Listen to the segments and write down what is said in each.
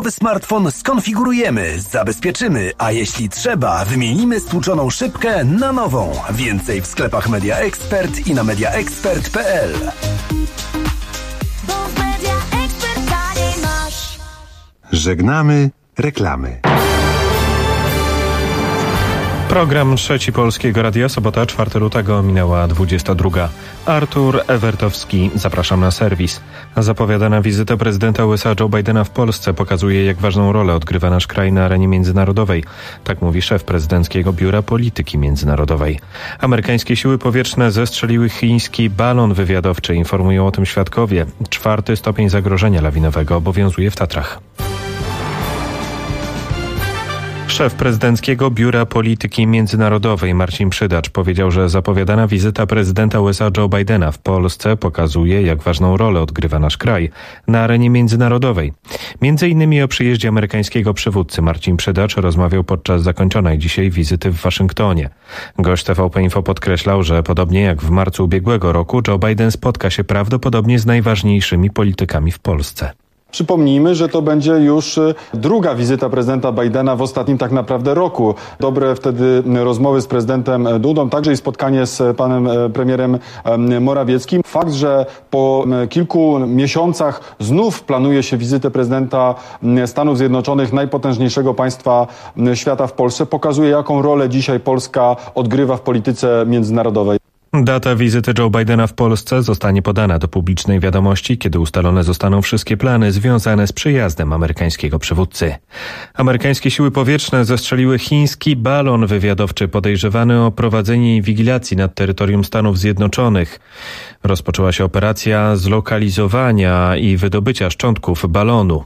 nowy smartfon skonfigurujemy, zabezpieczymy, a jeśli trzeba, wymienimy stłuczoną szybkę na nową. Więcej w sklepach Media Expert i na mediaexpert.pl. Żegnamy reklamy. Program Trzeci Polskiego Radia, sobota 4 lutego, minęła 22. Artur Ewertowski, zapraszam na serwis. Zapowiadana wizyta prezydenta USA Joe Bidena w Polsce pokazuje, jak ważną rolę odgrywa nasz kraj na arenie międzynarodowej. Tak mówi szef prezydenckiego Biura Polityki Międzynarodowej. Amerykańskie siły powietrzne zestrzeliły chiński balon wywiadowczy, informują o tym świadkowie. 4. stopień zagrożenia lawinowego obowiązuje w Tatrach. Szef prezydenckiego Biura Polityki Międzynarodowej Marcin Przydacz powiedział, że zapowiadana wizyta prezydenta USA Joe Bidena w Polsce pokazuje, jak ważną rolę odgrywa nasz kraj na arenie międzynarodowej. Między innymi o przyjeździe amerykańskiego przywódcy Marcin Przydacz rozmawiał podczas zakończonej dzisiaj wizyty w Waszyngtonie. Gość TVP Info podkreślał, że podobnie jak w marcu ubiegłego roku Joe Biden spotka się prawdopodobnie z najważniejszymi politykami w Polsce. Przypomnijmy, że to będzie już druga wizyta prezydenta Bidena w ostatnim tak naprawdę roku. Dobre wtedy rozmowy z prezydentem Dudą, także i spotkanie z panem premierem Morawieckim. Fakt, że po kilku miesiącach znów planuje się wizytę prezydenta Stanów Zjednoczonych, najpotężniejszego państwa świata w Polsce, pokazuje, jaką rolę dzisiaj Polska odgrywa w polityce międzynarodowej. Data wizyty Joe Bidena w Polsce zostanie podana do publicznej wiadomości, kiedy ustalone zostaną wszystkie plany związane z przyjazdem amerykańskiego przywódcy. Amerykańskie siły powietrzne zestrzeliły chiński balon wywiadowczy podejrzewany o prowadzenie inwigilacji nad terytorium Stanów Zjednoczonych. Rozpoczęła się operacja zlokalizowania i wydobycia szczątków balonu.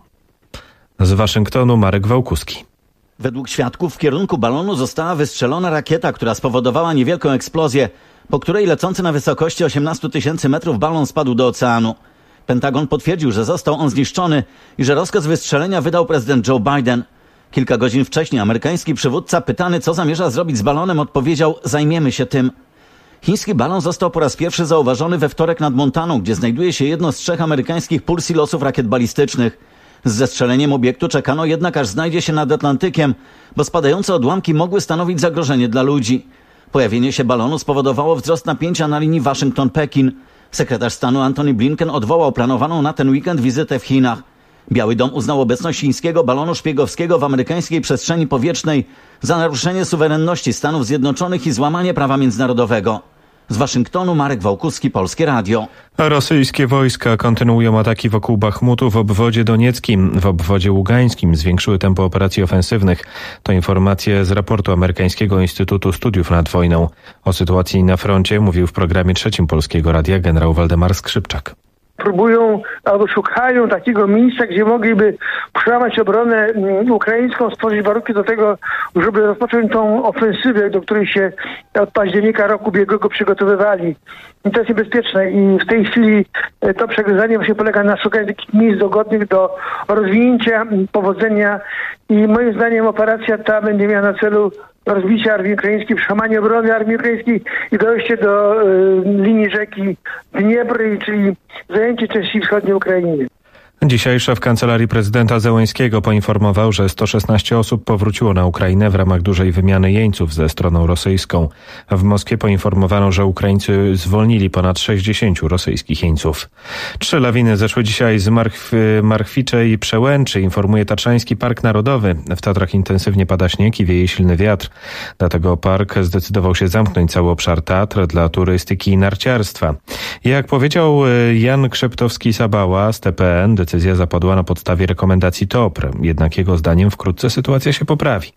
Z Waszyngtonu Marek Wałkuski. Według świadków w kierunku balonu została wystrzelona rakieta, która spowodowała niewielką eksplozję, po której lecący na wysokości 18 000 metrów balon spadł do oceanu. Pentagon potwierdził, że został on zniszczony i że rozkaz wystrzelenia wydał prezydent Joe Biden. Kilka godzin wcześniej amerykański przywódca, pytany, co zamierza zrobić z balonem, odpowiedział: zajmiemy się tym. Chiński balon został po raz pierwszy zauważony we wtorek nad Montaną, gdzie znajduje się jedno z 3 amerykańskich pól silosów rakiet balistycznych. Z zestrzeleniem obiektu czekano jednak, aż znajdzie się nad Atlantykiem, bo spadające odłamki mogły stanowić zagrożenie dla ludzi. Pojawienie się balonu spowodowało wzrost napięcia na linii Waszyngton-Pekin. Sekretarz stanu Antony Blinken odwołał planowaną na ten weekend wizytę w Chinach. Biały Dom uznał obecność chińskiego balonu szpiegowskiego w amerykańskiej przestrzeni powietrznej za naruszenie suwerenności Stanów Zjednoczonych i złamanie prawa międzynarodowego. Z Waszyngtonu Marek Wałkuski, Polskie Radio. Rosyjskie wojska kontynuują ataki wokół Bachmutu w obwodzie donieckim. W obwodzie ługańskim zwiększyły tempo operacji ofensywnych. To informacje z raportu Amerykańskiego Instytutu Studiów nad Wojną. O sytuacji na froncie mówił w programie Trzecim Polskiego Radia generał Waldemar Skrzypczak. Próbują albo szukają takiego miejsca, gdzie mogliby przełamać obronę ukraińską, stworzyć warunki do tego, żeby rozpocząć tą ofensywę, do której się od października roku ubiegłego przygotowywali. I to jest niebezpieczne i w tej chwili to przewiązanie właśnie polega na szukaniu takich miejsc dogodnych do rozwinięcia, powodzenia i moim zdaniem operacja ta będzie miała na celu rozbicie armii ukraińskiej, przełamanie obrony armii ukraińskiej i dojście do linii rzeki Dniepr, czyli zajęcie części wschodniej Ukrainy. Dzisiaj szef Kancelarii Prezydenta Zełenskiego poinformował, że 116 osób powróciło na Ukrainę w ramach dużej wymiany jeńców ze stroną rosyjską. W Moskwie poinformowano, że Ukraińcy zwolnili ponad 60 rosyjskich jeńców. 3 lawiny zeszły dzisiaj z Marchwicze i Przełęczy, informuje Tatrzański Park Narodowy. W Tatrach intensywnie pada śnieg i wieje silny wiatr. Dlatego park zdecydował się zamknąć cały obszar Tatr dla turystyki i narciarstwa. Jak powiedział Jan Krzeptowski-Sabała z TPN, decyzja zapadła na podstawie rekomendacji TOPR. Jednak jego zdaniem wkrótce sytuacja się poprawi.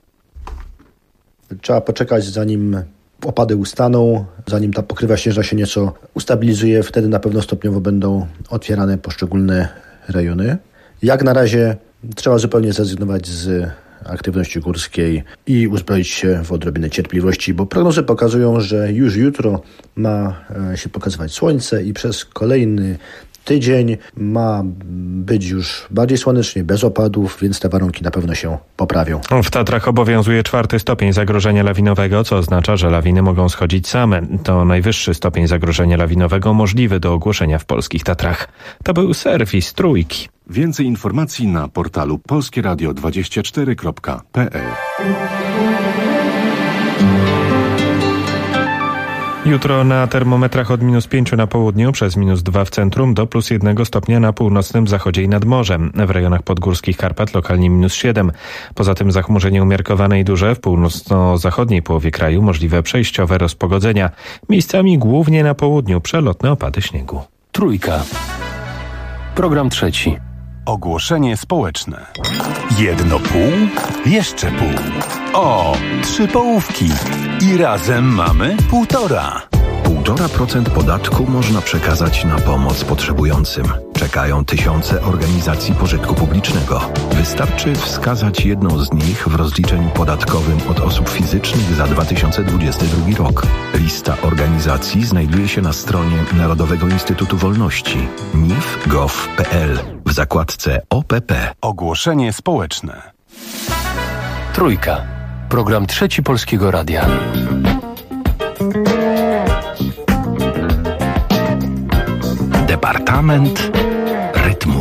Trzeba poczekać, zanim opady ustaną, zanim ta pokrywa śnieżna się nieco ustabilizuje. Wtedy na pewno stopniowo będą otwierane poszczególne rejony. Jak na razie trzeba zupełnie zrezygnować z aktywności górskiej i uzbroić się w odrobinę cierpliwości, bo prognozy pokazują, że już jutro ma się pokazywać słońce i przez kolejny tydzień ma być już bardziej słonecznie, bez opadów, więc te warunki na pewno się poprawią. W Tatrach obowiązuje 4. stopień zagrożenia lawinowego, co oznacza, że lawiny mogą schodzić same. To najwyższy stopień zagrożenia lawinowego możliwy do ogłoszenia w polskich Tatrach. To był serwis Trójki. Więcej informacji na portalu polskieradio24.pl. Jutro na termometrach od -5 na południu, przez -2 w centrum, do +1 stopnia na północnym zachodzie i nad morzem. W rejonach podgórskich Karpat lokalnie -7. Poza tym zachmurzenie umiarkowane i duże w północno-zachodniej połowie kraju, możliwe przejściowe rozpogodzenia. Miejscami głównie na południu przelotne opady śniegu. Trójka. Program trzeci. Ogłoszenie społeczne. 1,5? Jeszcze pół. O, 3 połówki. I razem mamy 1,5. 1,5% podatku można przekazać na pomoc potrzebującym. Czekają tysiące organizacji pożytku publicznego. Wystarczy wskazać jedną z nich w rozliczeniu podatkowym od osób fizycznych za 2022 rok. Lista organizacji znajduje się na stronie Narodowego Instytutu Wolności nif.gov.pl w zakładce OPP. Ogłoszenie społeczne. Trójka. Program trzeci Polskiego Radia. Departament rytmu.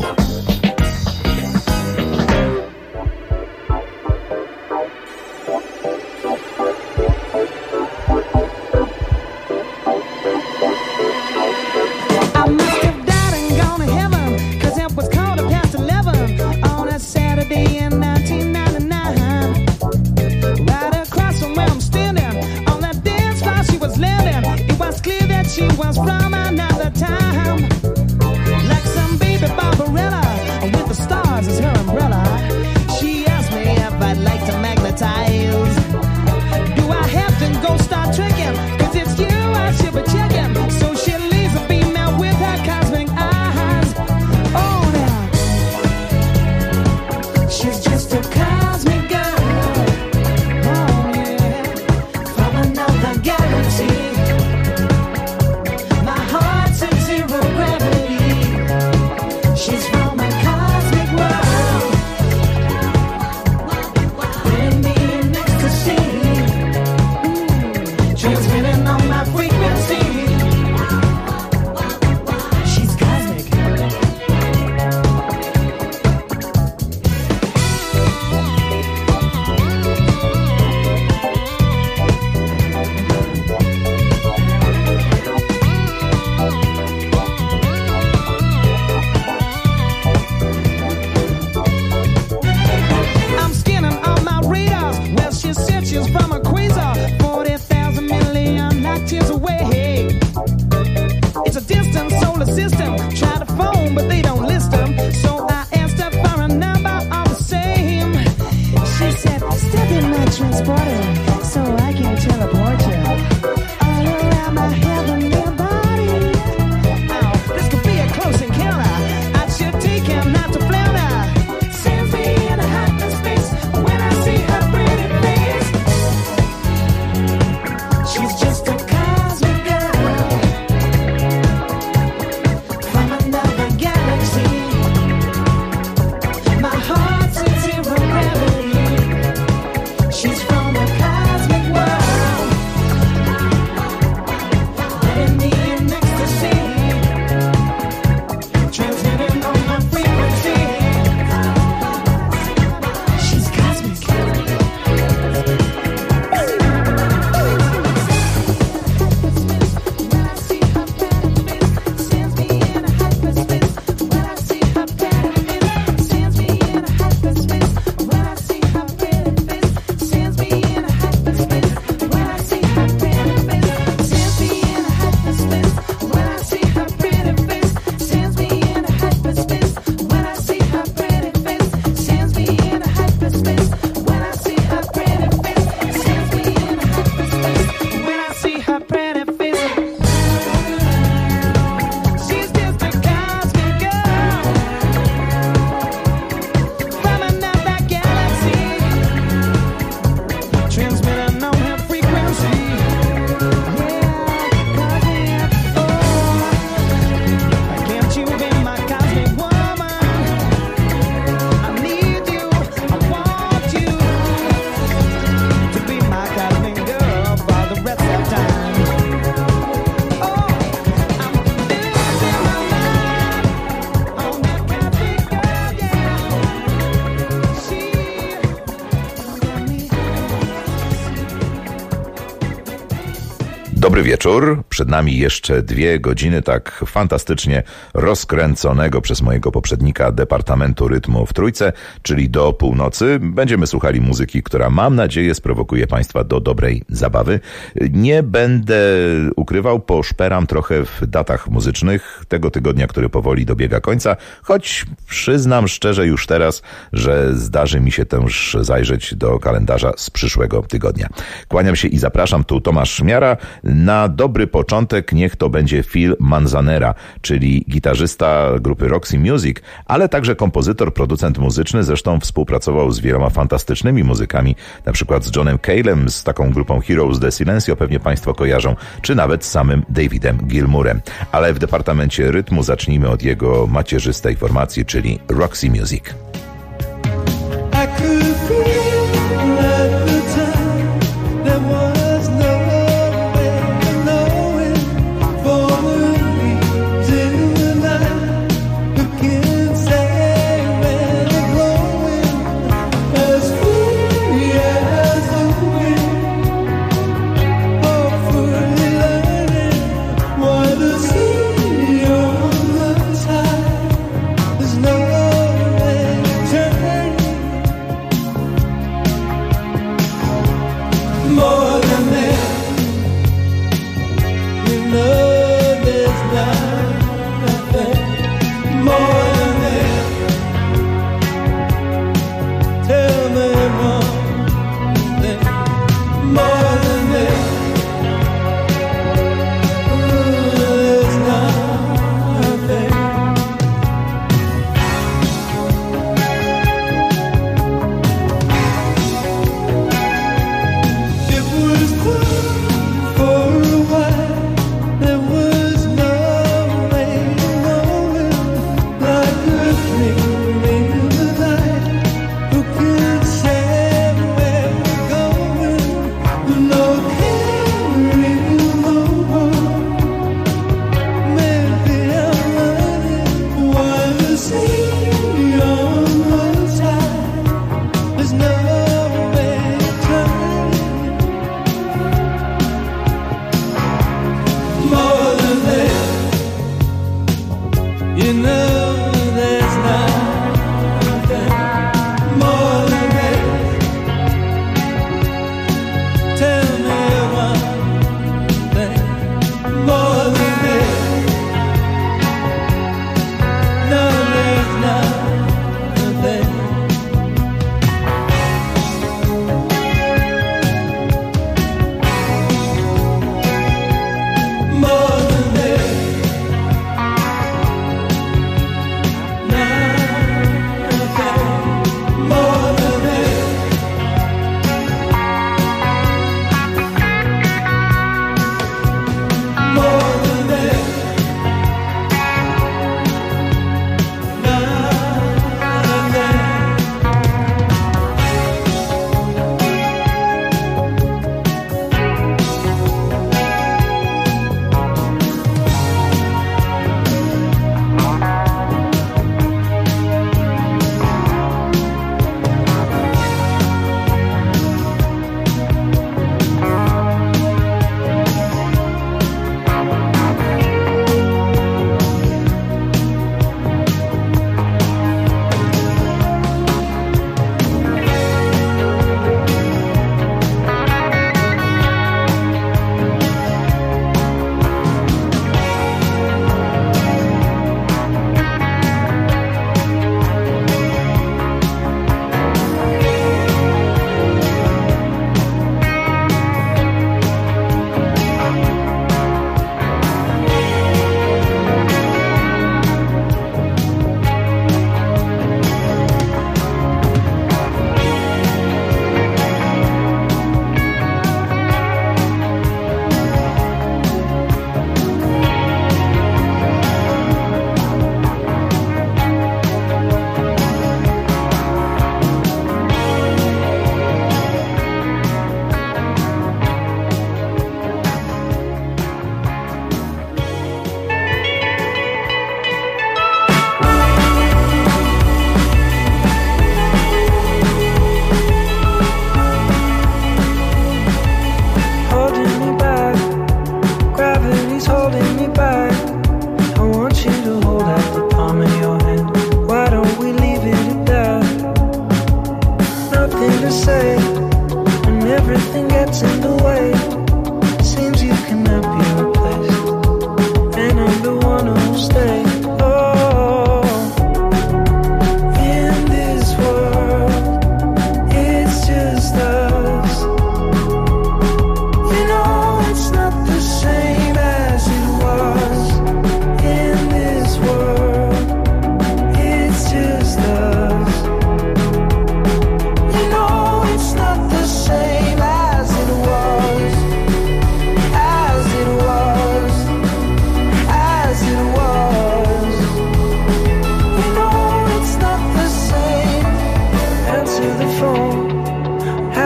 She was from another time, like some baby Barbarella with the stars as her umbrella. She asked me if I'd like to magnetize. Do I have to go start tricking? 'Cause it's you I should be checking. So she leaves a female with her cosmic eyes. Oh, now she's just a cosmic girl. Oh yeah, from another galaxy. She's from a cosmic world, bring me in ecstasy, transmitting on my frequency. She's cosmic. She's from a quasar, 40,000 million light years away. It's a distant solar system. Try to phone, but they don't list them. So I asked her for a number all the same. She said, step in my transporter so I can teleport you all around my heavenly body. Oh, this could be a close encounter. I should take him not to flounder. Sends me in a hot space when I see her pretty face. She's just a cosmic girl from another galaxy. My heart's in zero gravity. She's from a cosmic world. Dobry wieczór. Przed nami jeszcze 2 godziny tak fantastycznie rozkręconego przez mojego poprzednika Departamentu Rytmu w Trójce, czyli do północy. Będziemy słuchali muzyki, która mam nadzieję sprowokuje Państwa do dobrej zabawy. Nie będę ukrywał, poszperam trochę w datach muzycznych tego tygodnia, który powoli dobiega końca, choć przyznam szczerze już teraz, że zdarzy mi się też zajrzeć do kalendarza z przyszłego tygodnia. Kłaniam się i zapraszam, tu Tomasz Miara. Na dobry początek niech to będzie Phil Manzanera, czyli gitarzysta grupy Roxy Music, ale także kompozytor, producent muzyczny, zresztą współpracował z wieloma fantastycznymi muzykami, na przykład z Johnem Calem, z taką grupą Heroes de Silencio, pewnie Państwo kojarzą, czy nawet z samym Davidem Gilmourem. Ale w Departamencie Rytmu zacznijmy od jego macierzystej formacji, czyli Roxy Music.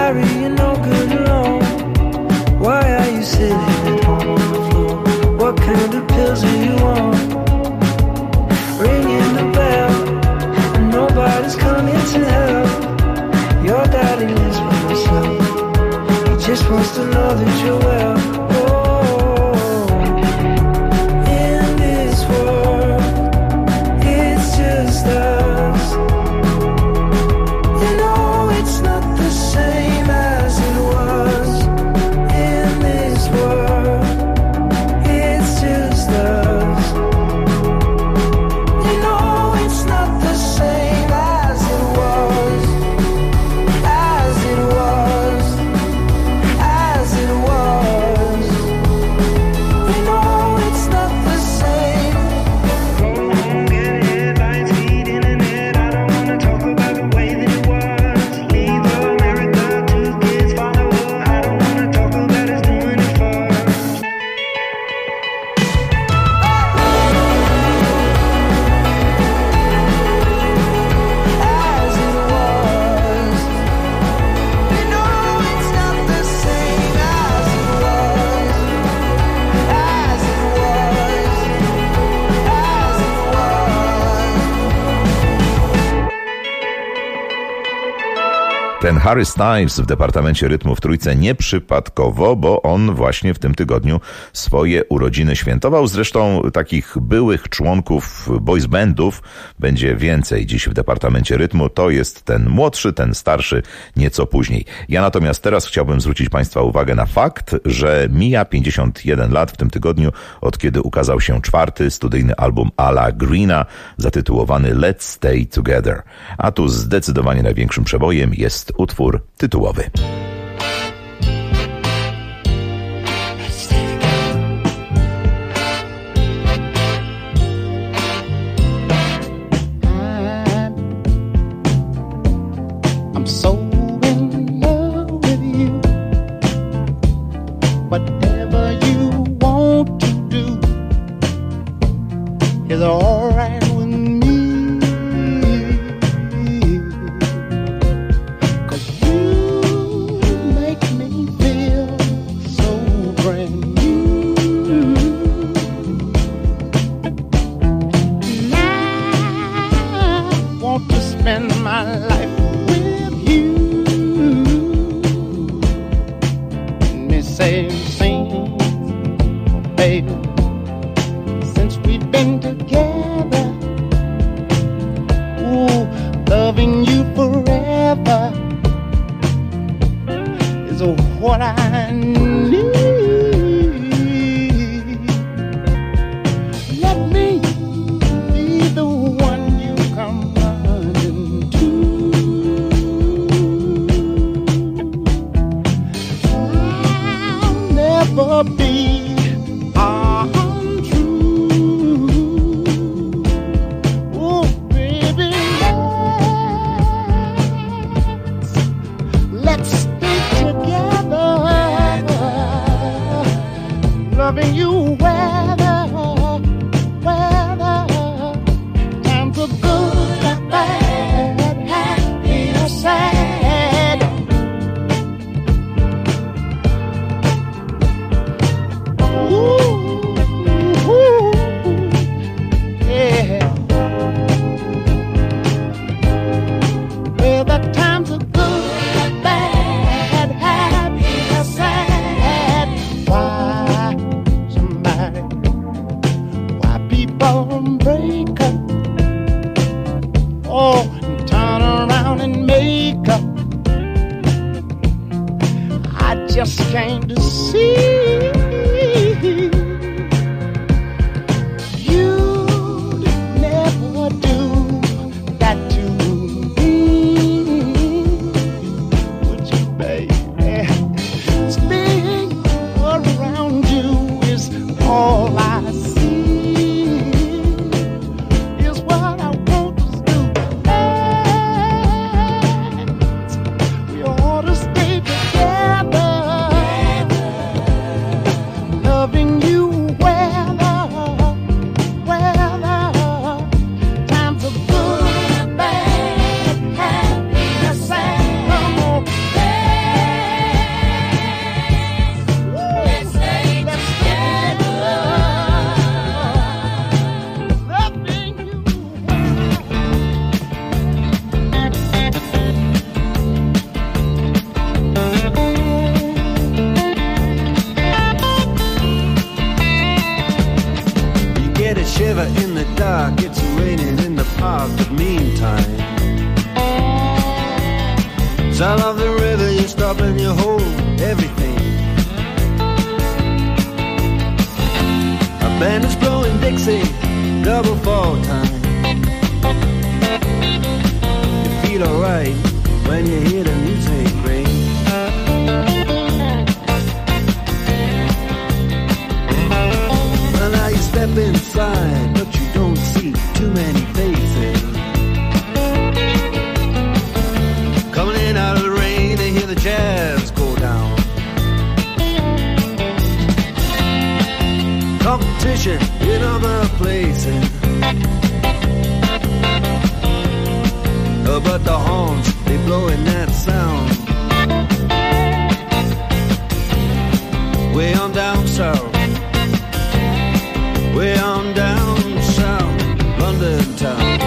Sorry, you're no good alone. Why are you sitting on the floor? What kind of pills are you on? Ringing the bell, and nobody's coming to help. Your daddy lives by himself. He just wants to know that you're well. In this world, it's just us. You know it's not the same as it was. In this world, it's just us. You know it's not the same as it was. As it was. As it was. You know it's not the same. Go home, get headlines, feed internet. I don't wanna talk about the way that it was. Leave America, 2 kids follow her. I don't wanna talk about us doing it first. As it was. You know it's not the same as it was. As it was. As it was. Ten Harry Styles w Departamencie Rytmu w Trójce nieprzypadkowo, bo on właśnie w tym tygodniu swoje urodziny świętował. Zresztą takich byłych członków boys bandów będzie więcej dziś w Departamencie Rytmu. To jest ten młodszy, ten starszy nieco później. Ja natomiast teraz chciałbym zwrócić Państwa uwagę na fakt, że mija 51 lat w tym tygodniu, od kiedy ukazał się 4. studyjny album Ala Greena zatytułowany Let's Stay Together. A tu zdecydowanie największym przebojem jest utwór tytułowy. I'm so in love with you. Whatever you want to do is all right with me. 'Cause you make me feel so brand new. And I want to spend my life with you. Me say, sing, baby, since we've been together. Ooh, loving you forever is what I need. Let me be the one you come running to. I'll never be untrue. Oh, baby, let's stay together. Loving you weather, times are good and bad, happy or sad. Ooh, yeah. Well, the times are good, bad, happy or sad. Why people break up? Oh, and turn around and make up. I just came to see. You'd never do that to me, would you, baby? Being around you is all I see. Is what I want to do. We ought to stay together. Sound of the river, you stop and you hold everything. A band is blowing Dixie, double fall time. You feel alright when you hear the music ring. Well, now you step inside, but you don't see too many faces. Coming in out of the rain, they hear the jazz go down. Competition in other places, but the horns, they blowing that sound. Way on down south, way on down south, London town.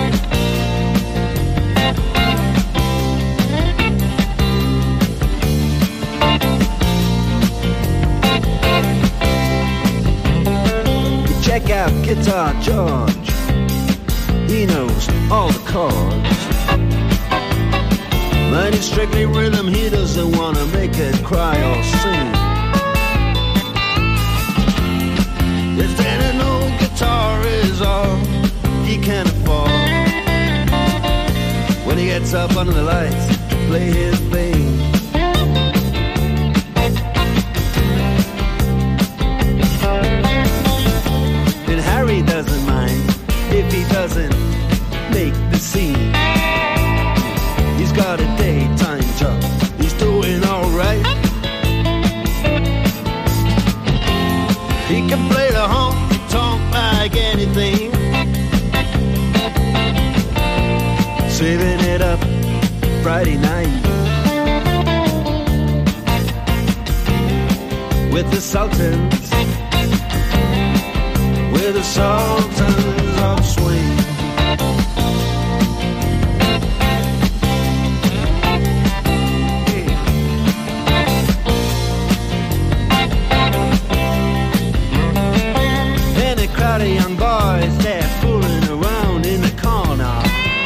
Check out Guitar George, he knows all the chords. But it's strictly rhythm, he doesn't want to make it cry or sing. If then an old guitar is all he can afford, when he gets up under the lights to play his thing. Harry doesn't mind if he doesn't make the scene. He's got a daytime job, he's doing alright. He can play the honky-tonk like anything, saving it up Friday night with the Sultans, with the Sultans of Swing. And a crowd of young boys, they're fooling around in the corner,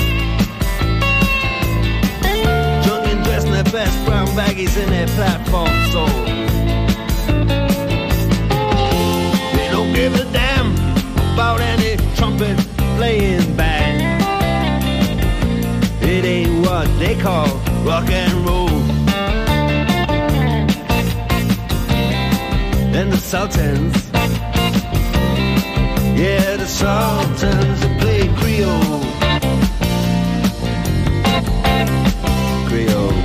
drunk and dressed in their best brown baggies in their platform soles. They don't give a damn about any trumpet playing band. It ain't what they call rock and roll. And the Sultans, yeah, the Sultans that play Creole. Creole.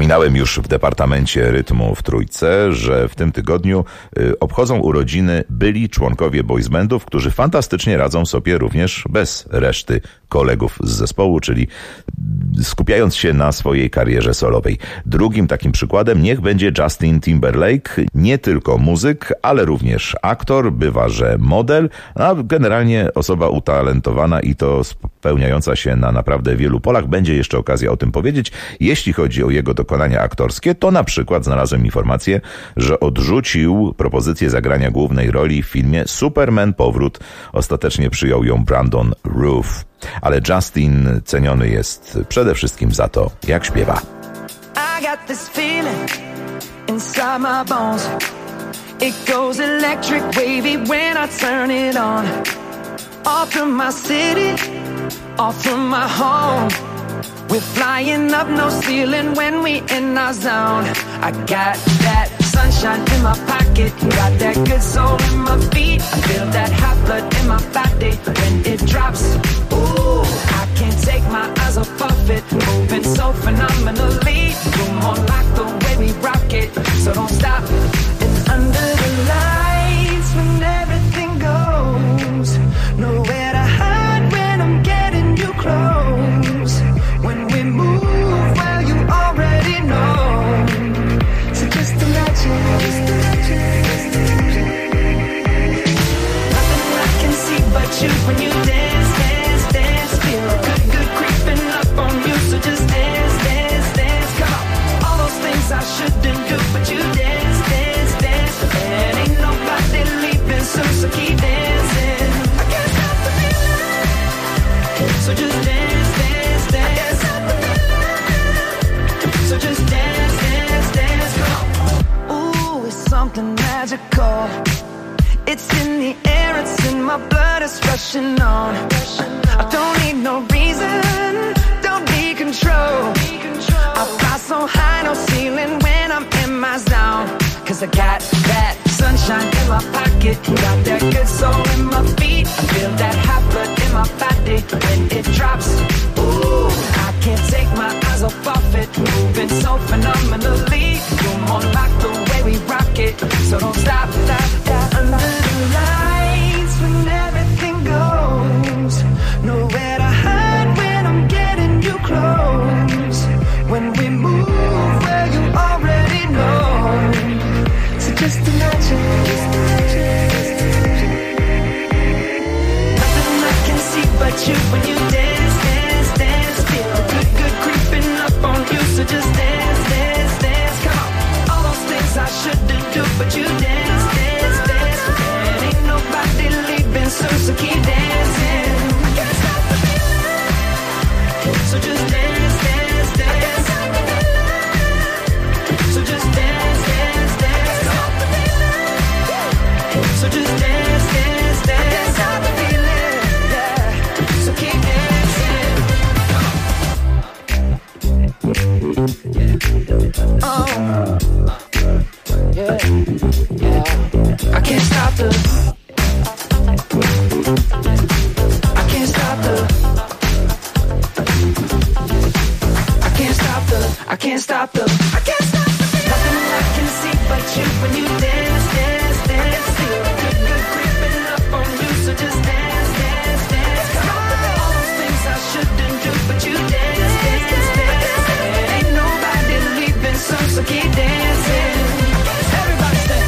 Wspominałem już w Departamencie Rytmu w Trójce, że w tym tygodniu obchodzą urodziny byli członkowie boys bandów, którzy fantastycznie radzą sobie również bez reszty kolegów z zespołu, czyli skupiając się na swojej karierze solowej. Drugim takim przykładem niech będzie Justin Timberlake, nie tylko muzyk, ale również aktor, bywa, że model, a generalnie osoba utalentowana i to spełniająca się na naprawdę wielu polach. Będzie jeszcze okazja o tym powiedzieć. Jeśli chodzi o jego dokonania aktorskie, to na przykład znalazłem informację, że odrzucił propozycję zagrania głównej roli w filmie Superman Powrót. Ostatecznie przyjął ją Brandon Routh. Ale Justin ceniony jest przede wszystkim za to, jak śpiewa. I got this feeling inside my bones. It goes electric wavy when I turn it on. Off from my city, off from my home. We're flying up no ceiling when we in our zone. I got that sunshine in my pocket, got that good soul in my feet. I feel that hot blood in my body when it drops. Ooh, I can't take my eyes off of it, moving so phenomenally. You're more like the way we rock it, so don't stop. And under the lights when everything goes, nowhere to hide when I'm getting you close. When we move, well, you already know. So just imagine. Nothing I can see but you when you dance, dance, dance. Feel good, good creeping up on you. So just dance, dance, dance. Come on. All those things I shouldn't do, but you dance, dance, dance. And ain't nobody leaving soon, so keep dancing. I can't stop the feeling. So just dance, dance, dance. So just dance, dance, dance, come on. Ooh, it's something magical. It's in the air, it's in my blood, it's rushing on. I don't need no reason, don't need control. I fly so high, no ceiling when I'm in my zone. Cause I got that sunshine in my pocket, got that good soul in my feet. I feel that hot blood in my body when it drops. Ooh, I can't take my eyes off of it, moving so phenomenally. You're more like the way we rock it, so don't stop, stop, stop. Under the lights when everything goes, nowhere to hide when I'm getting you close. When we move, well, you already know. So just imagine. Nothing I can see but you when you dance, dance, dance. Feel good, good creeping up on you. So just dance, dance, dance. Come on. All those things I shouldn't do, but you dance, dance, dance. And ain't nobody leaving soon, so keep dancing. I can't stop the feeling. So just dance, dance, dance. So just dance, dance, dance. So just dance, dance, dance. I can't stop the feeling. Yeah. So keep dancing. Oh, yeah, yeah. I can't stop the. I can't stop the. I can't stop the. I can't stop the. I can't stop the. Nothing I can see but you when you dance, dance, dance. Feel good, good creeping up on you. So just dance, dance, dance. All those things I shouldn't do, but you dance, dance, dance. And ain't nobody leaving soon, so keep dancing. Everybody stand.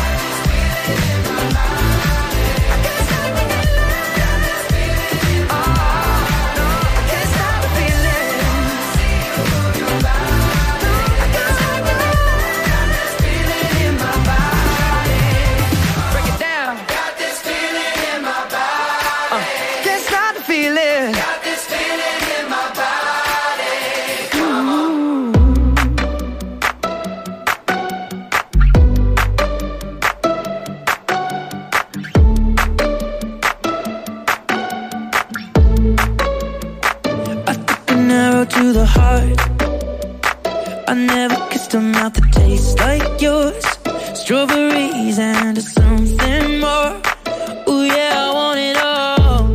To the heart, I never kissed a mouth that tastes like yours. Strawberries and something more. Ooh yeah, I want it all.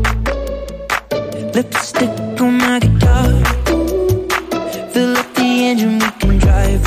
Lipstick on my guitar. Fill up the engine, we can drive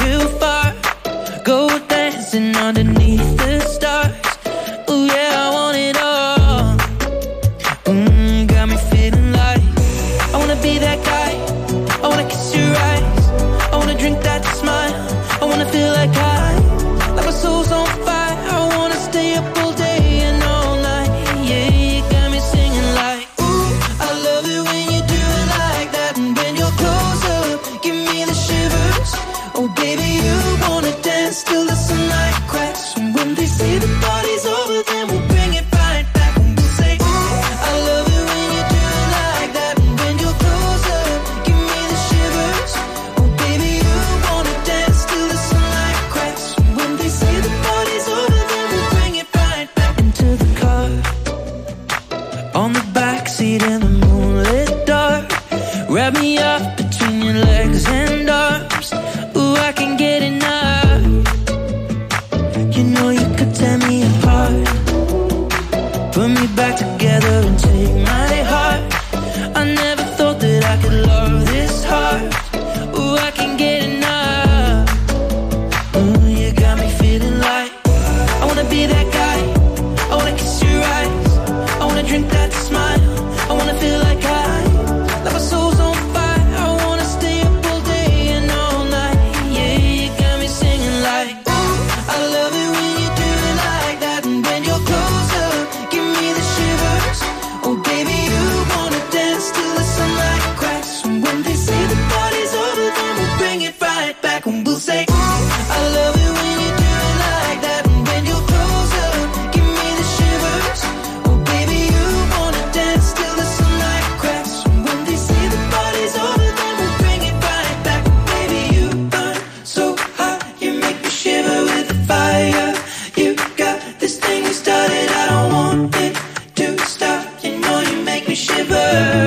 that guy. I wanna kiss your eyes. I wanna drink that smile. I wanna feel like my soul's on fire. I wanna stay up all day and all night. Yeah, you got me singing like, ooh, I love it when you do it like that. And when you're close up, give me the shivers. Oh baby, you wanna dance till the sunlight cracks. And when they say the party's over, then we'll bring it right back. And we'll say, ooh, I love it when you do it like that. And when you're close up, give me the shivers. Oh baby, you wanna dance till the sunlight cracks. And when they say the party's over, then we'll bring it right back. Into the car, on the backseat in the moonlit dark. Wrap me up between your legs and arms. Ooh, I can get enough. You know you could tear me apart, put me back together and take my heart. I never thought that I could love this hard. Ooh, I can get enough. Ooh, you got me feeling like I wanna be that guy. I wanna kiss your eyes. I wanna drink that smile. I wanna feel like my soul's on fire. I wanna stay up all day and all night. Yeah, you got me singing like, ooh, I love it when you do it like that. And when you're close up, give me the shivers. Oh baby, you wanna dance till the sunlight cracks. And when they say the party's over, then we'll bring it right back. And we'll say, ooh, I love it when you do it like that. And when you're close up, give me the shivers. Oh baby, you wanna dance till the sunlight cracks. And when they say the party's over, then we'll bring it right back. Baby, you burn so hot, you make me shiver with the fire. You got this thing you started, I don't want it to stop. You know you make me shiver.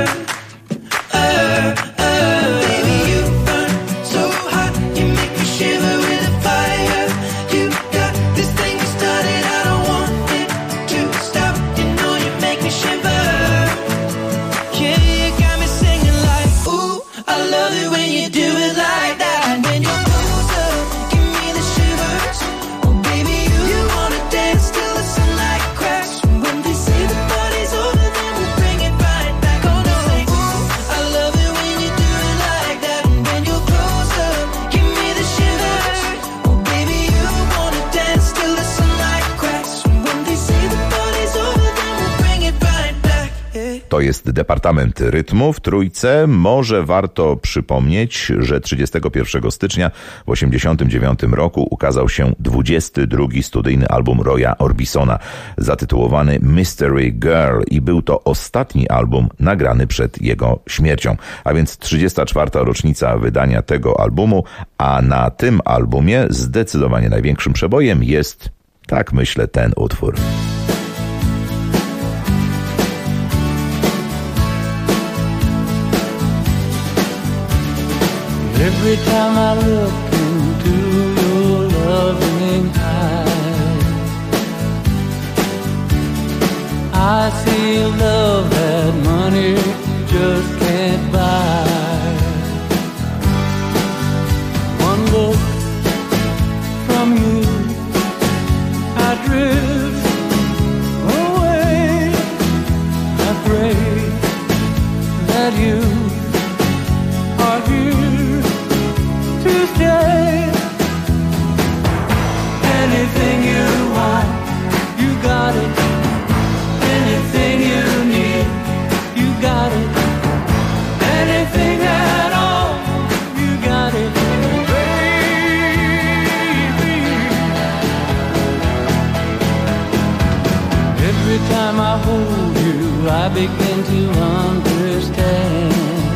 Baby, you burn so hot, you make me shiver with the fire. You got this thing you started, I don't want it to stop. You know you make me shiver. Yeah, you got me singing like, ooh, I love it when you do it like that. And when you're close up, give me the shivers. Oh baby, you wanna dance till the sunlight cracks. And when they say the party's over, then we'll bring it right back. Oh no, say, ooh, I love it when you do it like that. And when you're close up, give me the shivers. Oh baby, you wanna dance till the sunlight cracks. And when they say the party's over, then we'll bring it right back. Yeah. To jest Departament Rytmu w Trójce. Może warto przypomnieć, że 31 stycznia w 1989 roku ukazał się 22 studyjny album Roya Orbisona zatytułowany Mystery Girl i był to ostatni album nagrany przed jego śmiercią, a więc 34. rocznica wydania tego albumu, a na tym albumie zdecydowanie największym przebojem jest, tak myślę, ten utwór. Every time I look into your loving eyes, I see a love that money just can't buy. One look from you, I drift away. I pray that you are here to stay. Anything you want, you got it. Anything you need, you got it. Anything at all, you got it, baby. Every time I hold you, I begin to understand.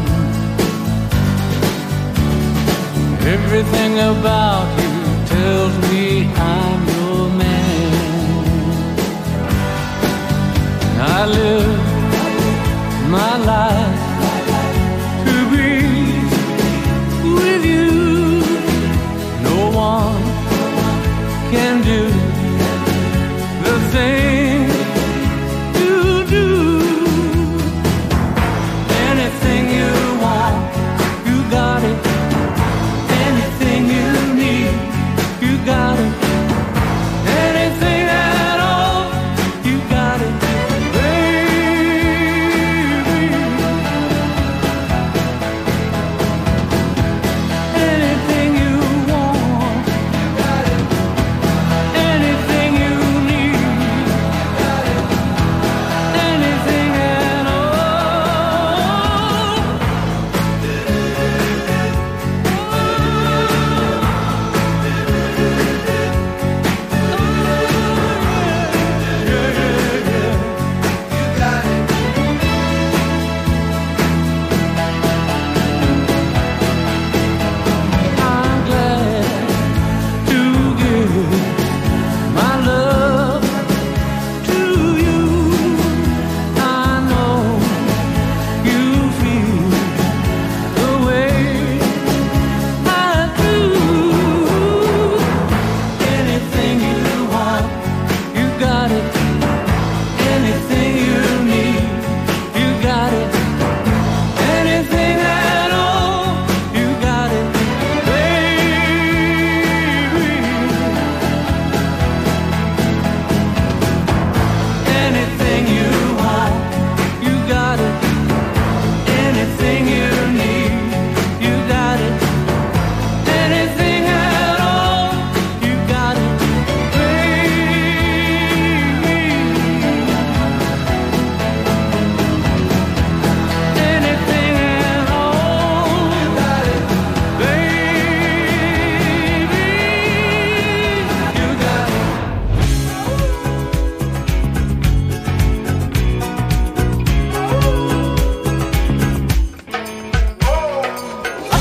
Everything about you tells me I'm your man. I live my life to be with you. No one can do the thing you do. Anything you want, you got it. Anything you need, you got it. Anything at all, you got it, baby.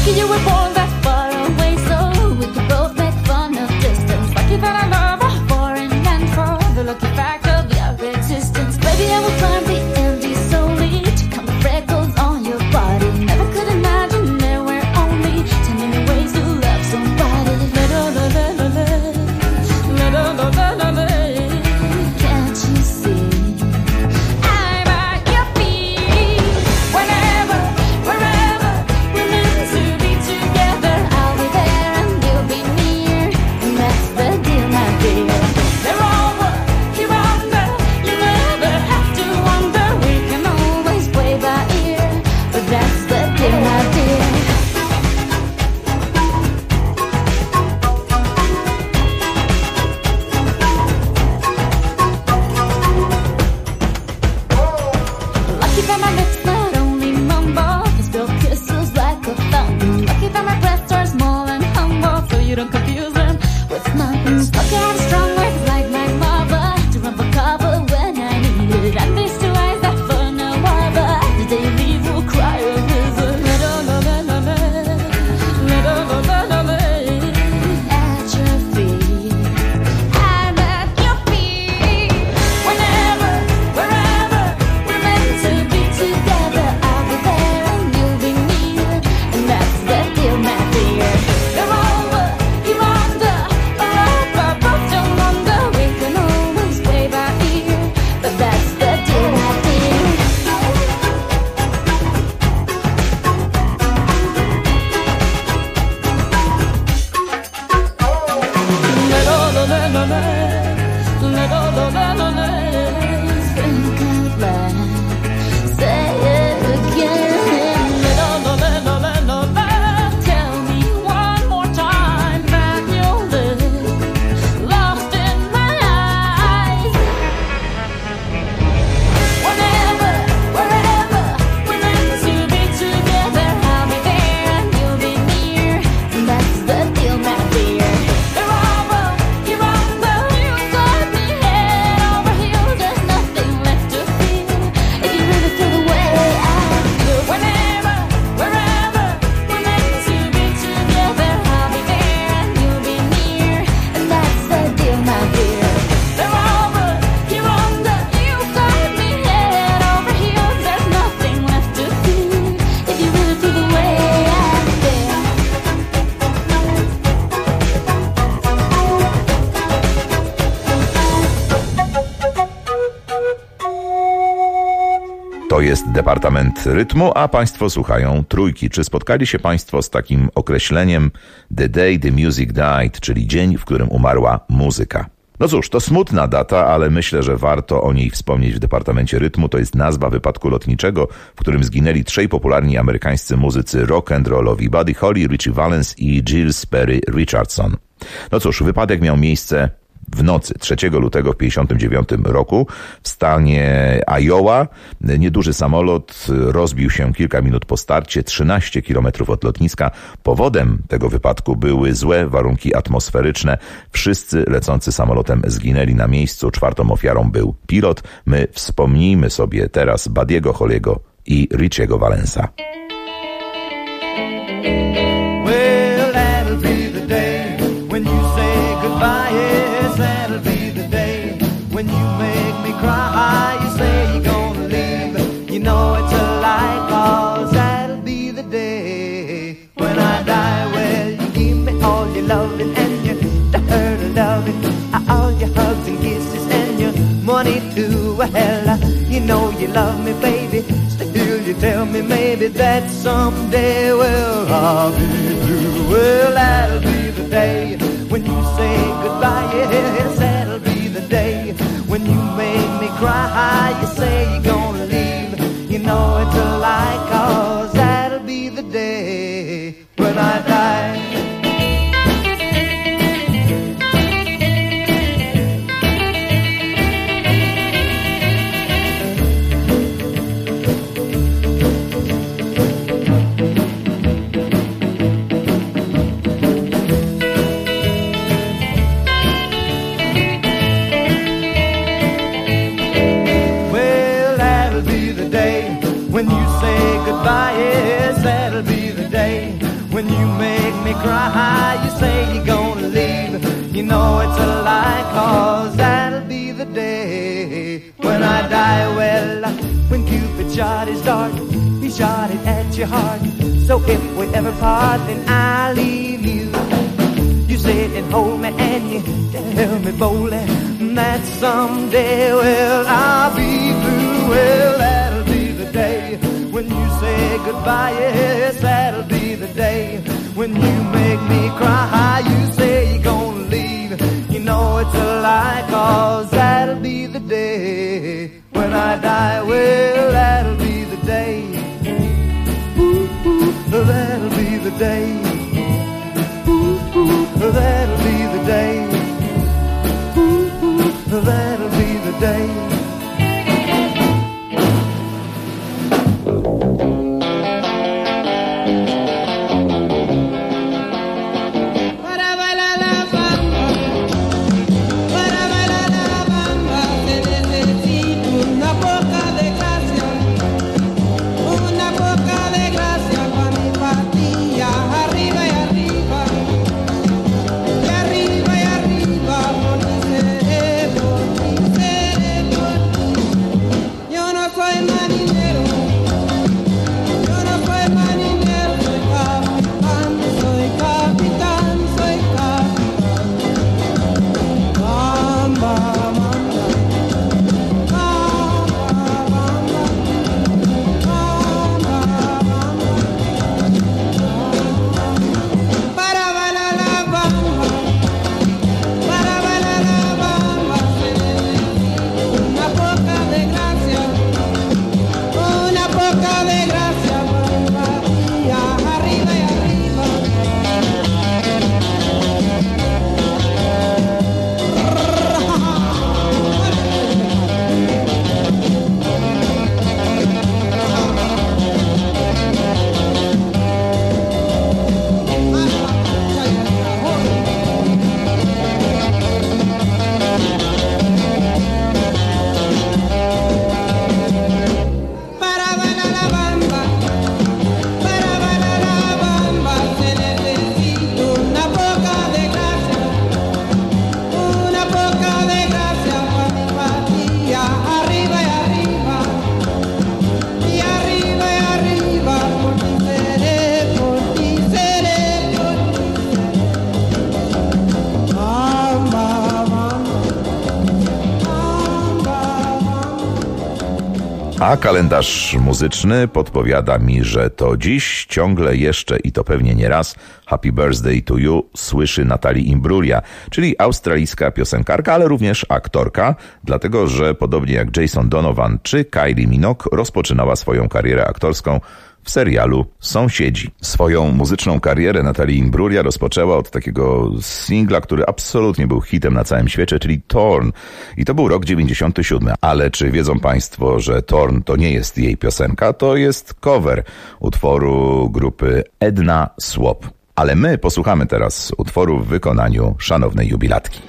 you were born that far away, so we could both make fun of distance. Lucky that I love her for and for the lucky fact of your existence. Baby, I will climb the Andes solely to count the freckles on your body. Never could imagine there were only 10 million ways to love somebody. Can't you see? I'm at your feet. Whenever, wherever we're meant to be together, I'll be there and you'll be near. And that's the deal, my dear. They're over, you're under. You never have to wonder. We can always play by ear. But that's the deal, my dear. Lucky that my lips not only mumble, they spill kisses like a fountain. Lucky that my breasts are small and humble, so you don't confuse them with mountains. Lucky I have strong words like my mother to run for cover when I need it. And these two eyes that for no other, the day you leave will cry a river. At your feet, I'm at your feet. Whenever, wherever we're meant to be together, I'll be there and you'll be near. And that's the deal, my dear. You're over, you're under, forever, both don't wonder. We can always play by ear. But that's the deal, my dear. Think out loud, say it again. Tell me one more time that you'll live lost in my eyes. Whenever, wherever we're meant to be together, I'll be there and you'll be near. And that's the deal, my dear. You're over, you're under, you got me head over heels. There's nothing left to feel if you really feel the way I feel. Whenever, wherever we're meant to be together, I'll be there and you'll be near. And that's the deal, my dear. You're over, you're under, you got me head over heels. There's nothing left to feel if you really feel the way I feel. To jest Departament Rytmu, a Państwo słuchają Trójki. Czy spotkali się Państwo z takim określeniem The Day the Music Died, czyli dzień, w którym umarła muzyka? No cóż, to smutna data, ale myślę, że warto o niej wspomnieć w Departamencie Rytmu. To jest nazwa wypadku lotniczego, w którym zginęli trzej popularni amerykańscy muzycy rock and rollowi: Buddy Holly, Richie Valens i Giles Perry Richardson. No cóż, wypadek miał miejsce w nocy 3 lutego w 1959 roku w stanie Iowa. Nieduży samolot rozbił się kilka minut po starcie, 13 km od lotniska. Powodem tego wypadku były złe warunki atmosferyczne. Wszyscy lecący samolotem zginęli na miejscu. Czwartą ofiarą był pilot. My wspomnijmy sobie teraz Buddy'ego Holly'ego i Richiego Valensa. Well, that'll be the day when you say goodbye. Yes, that'll be the day when you make me cry. You say you're gonna leave, you know it's a lie, 'cause that'll be the day when I die. Well, you give me all your loving and your hurt loving, all your hugs and kisses and your money too. Well, you know you love me, baby. Still you tell me maybe that someday, well, I'll be through. Well, that'll be the day when you say goodbye. Yes, that'll be the day when you make me cry. You say you're gonna leave, you know it's a lie, 'cause that'll be the day when I die. When you say goodbye, yes, that'll be the day when you make me cry, you say you're gonna leave. You know it's a lie, 'cause that'll be the day when I die. Well, when Cupid shot his dart, he shot it at your heart. So if we ever part, then I'll leave you. You sit and hold me and you tell me boldly that someday, well, I'll be through. Well, that'll be the day when you say goodbye. Yes, that'll be the day when you make me cry. You say you're gonna leave. You know it's a lie, 'cause that'll be the day when I die. Well, that'll be the day. Ooh, ooh, that'll be the day. Ooh, ooh, that'll be the day. Ooh, ooh, that'll be the day. A kalendarz muzyczny podpowiada mi, że to dziś ciągle jeszcze i to pewnie nie raz Happy Birthday to You słyszy Natalie Imbruglia, czyli australijska piosenkarka, ale również aktorka, dlatego że podobnie jak Jason Donovan czy Kylie Minogue rozpoczynała swoją karierę aktorską w serialu Sąsiedzi. Swoją muzyczną karierę Natalie Imbruglia rozpoczęła od takiego singla, który absolutnie był hitem na całym świecie, czyli Torn. I to był rok 97. Ale czy wiedzą Państwo, że Torn to nie jest jej piosenka, to jest cover utworu grupy Edna Swap. Ale my posłuchamy teraz utworu w wykonaniu szanownej jubilatki.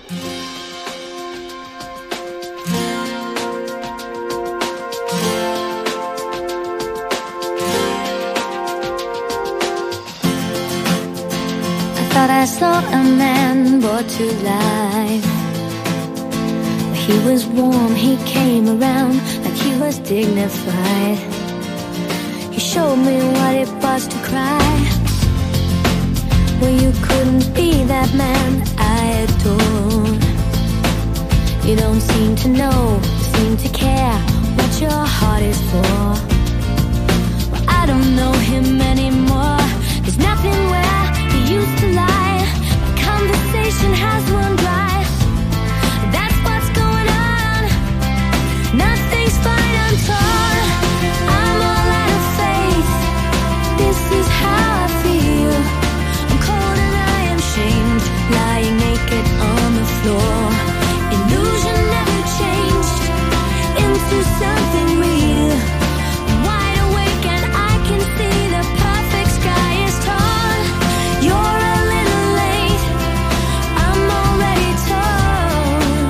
I saw a man brought to life. He was warm, he came around like he was dignified. He showed me what it was to cry. Well, you couldn't be that man I adore. You don't seem to know, seem to care what your heart is for. Well, I don't know him anymore. There's nothing where he used to lie. Conversation has run dry. That's what's going on. Nothing's fine, I'm torn. I'm all out of faith. This is how I feel. I'm cold and I am shamed, lying naked on the floor. Illusion never changed into something real. I'm wide awake and I can see the perfect sky is torn. You're a little late, I'm already torn.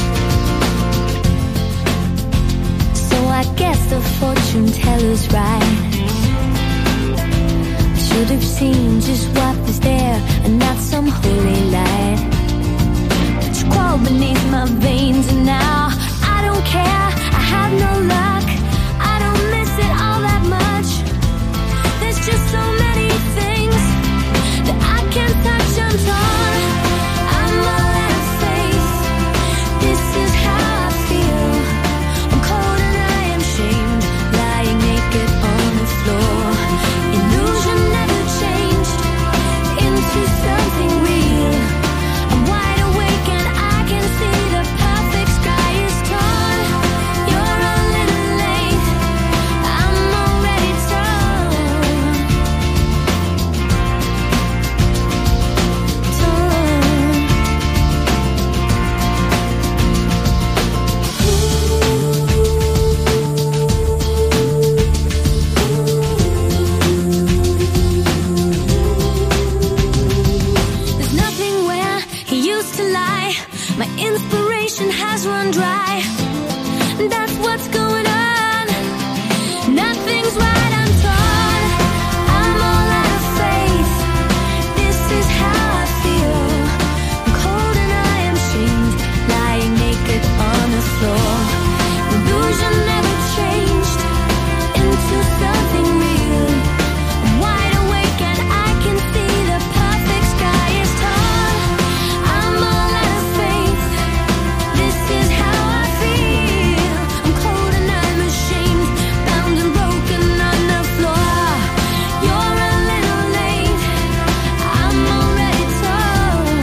So I guess the fortune teller's right. could have seen just what was there and not some holy light. But you crawl beneath my veins and now I don't care, I have no luck, I don't miss it all that much. There's just so many things that I can't touch, I'm torn, I'm all out of faith. This is how I feel, I'm cold and I am shamed, lying naked on the floor. Illusion never changed into something real. I'm wide awake and I can see the perfect sky is torn. You're a little late, I'm already torn. There's nothing where he used to lie. My inspiration has run dry. That's what's going on. Nothing's right, I'm torn. I'm all out of faith. This is how I feel. I'm cold and I am shamed, lying naked on the floor. Illusion never changed into something real. I'm wide awake and I can see the perfect sky is torn. I'm all out of faith. This is how I feel. I'm cold and I'm ashamed, bound and broken on the floor. You're a little late, I'm already torn.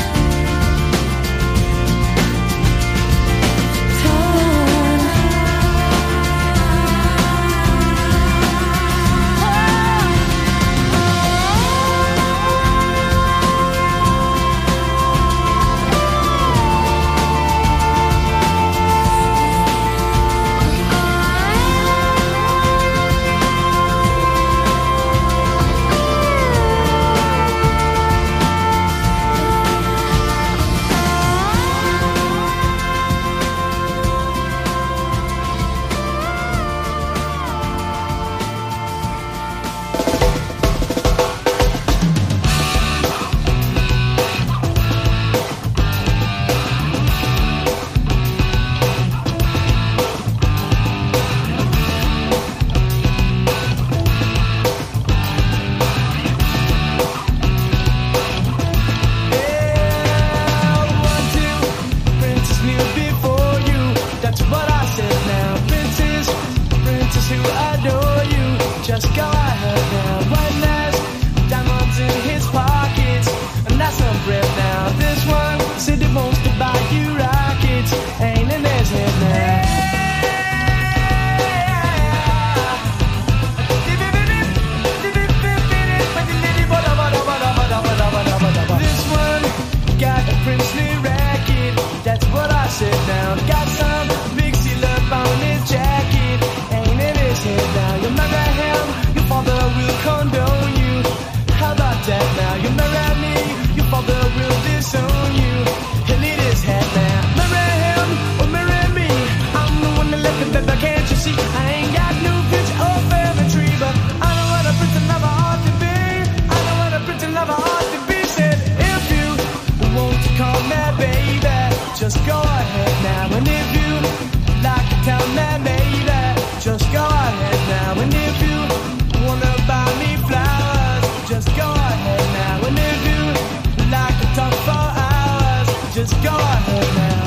Princess knew before you, that's what I said now. Princess who adore you, just go ahead now. One has diamonds in his pockets, and that's no breath now. This one said he wants to buy you rockets, ain't in his head now. This one got a princely racket, that's what I said now. Got some big seal up on his jacket, ain't in his head now. You marry him, your father will condone you. How about that now? You marry me, your father will disown you. He'll eat his head now. Marry him or marry me, I'm the one that left him, baby, can't you see? I ain't got no pitch or family tree, but I know what a prince lover ought to be. I know what a prince lover ought to be. Said if you want to call me baby, just go ahead now. And if you like to tell me baby, just go ahead now. And if you wanna buy me flowers, just go ahead now. And if you like to talk for hours, just go ahead now.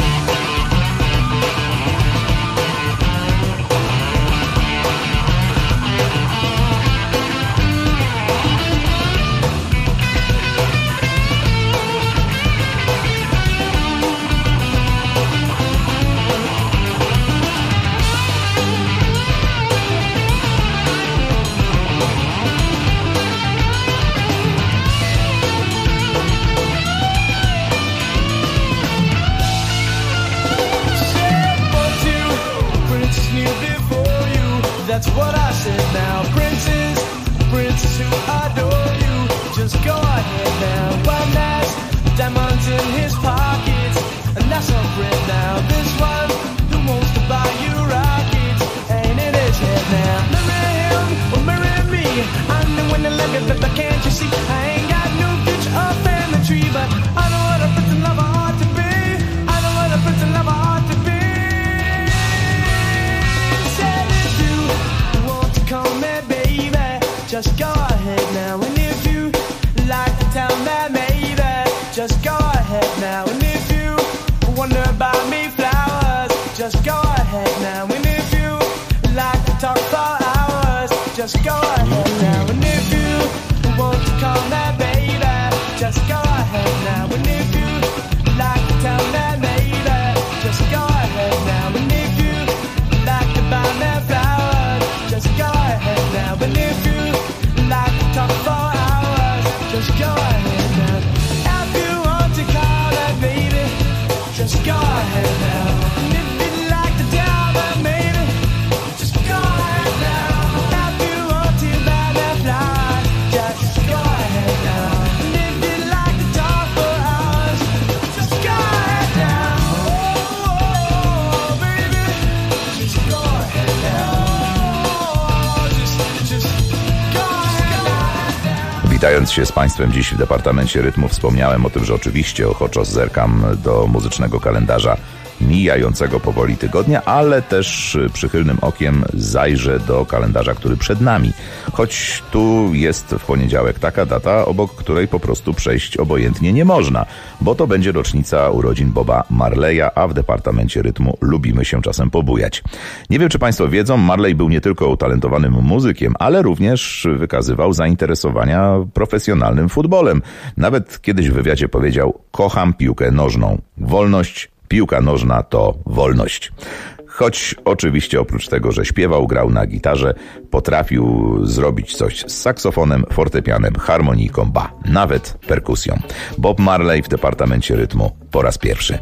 That's what I said now. Princess who adore you, just go ahead now. One has diamonds in his pockets, and that's no bread now. This one who wants to buy you rockets, ain't in his head now. Marry him or marry me, I'm the one that left you just go ahead now. And if you like to tell me maybe, just go ahead now. And if you wonder about me flowers, just go ahead now. And if you like to talk for hours, just go ahead now. And if you want to call me baby, just go ahead now. And if you like to tell me maybe, just go ahead now. And if you like to buy me flowers, just go ahead now. And if you like to talk for hours, just go ahead now. If you want to call me baby, just go ahead now. And if you like to tell me maybe, just go ahead now. If you want to buy me flowers, just go ahead now. And if you like to talk for hours, just go ahead now. Oh, baby, just go ahead now. Just go ahead now. Witając się z Państwem dziś w Departamencie Rytmu, wspomniałem o tym, że oczywiście ochoczo zerkam do muzycznego kalendarza mijającego powoli tygodnia, ale też przychylnym okiem zajrzę do kalendarza, który przed nami. Choć tu jest w poniedziałek taka data, obok której po prostu przejść obojętnie nie można, bo to będzie rocznica urodzin Boba Marleya, a w Departamencie Rytmu lubimy się czasem pobujać. Nie wiem, czy Państwo wiedzą, Marley był nie tylko utalentowanym muzykiem, ale również wykazywał zainteresowania profesjonalnym futbolem. Nawet kiedyś w wywiadzie powiedział: kocham piłkę nożną. Wolność, piłka nożna to wolność. Choć oczywiście oprócz tego, że śpiewał, grał na gitarze, potrafił zrobić coś z saksofonem, fortepianem, harmonijką, ba, nawet perkusją. Bob Marley w Departamencie Rytmu po raz pierwszy.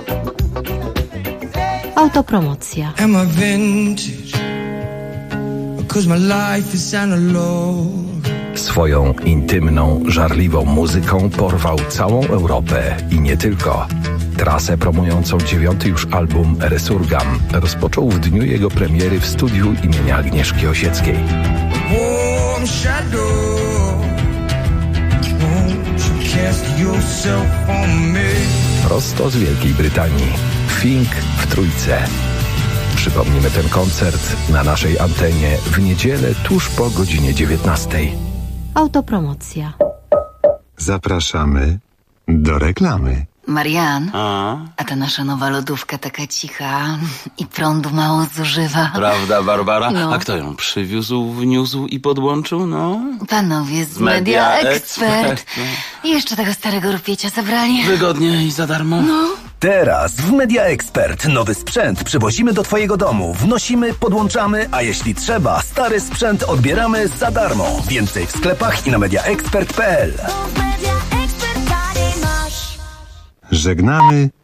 Autopromocja. Am I vintage 'cause my life is analog. Swoją intymną, żarliwą muzyką porwał całą Europę i nie tylko. Trasę promującą 9. już album Resurgam rozpoczął w dniu jego premiery w studiu imienia Agnieszki Osieckiej. Warm shadow, won't you cast yourself on me? Prosto z Wielkiej Brytanii. Fink w Trójce. Przypomnimy ten koncert na naszej antenie w niedzielę tuż po godzinie 19. Autopromocja. Zapraszamy do reklamy. Marian, a ta nasza nowa lodówka taka cicha i prądu mało zużywa. Prawda, Barbara? No. A kto ją przywiózł, wniósł i podłączył, no? Panowie z Media Expert. I jeszcze tego starego rupiecie zabrali. Wygodnie i za darmo. No. Teraz w Media Expert nowy sprzęt przywozimy do twojego domu, wnosimy, podłączamy, a jeśli trzeba, stary sprzęt odbieramy za darmo. Więcej w sklepach i na mediaexpert.pl. Żegnamy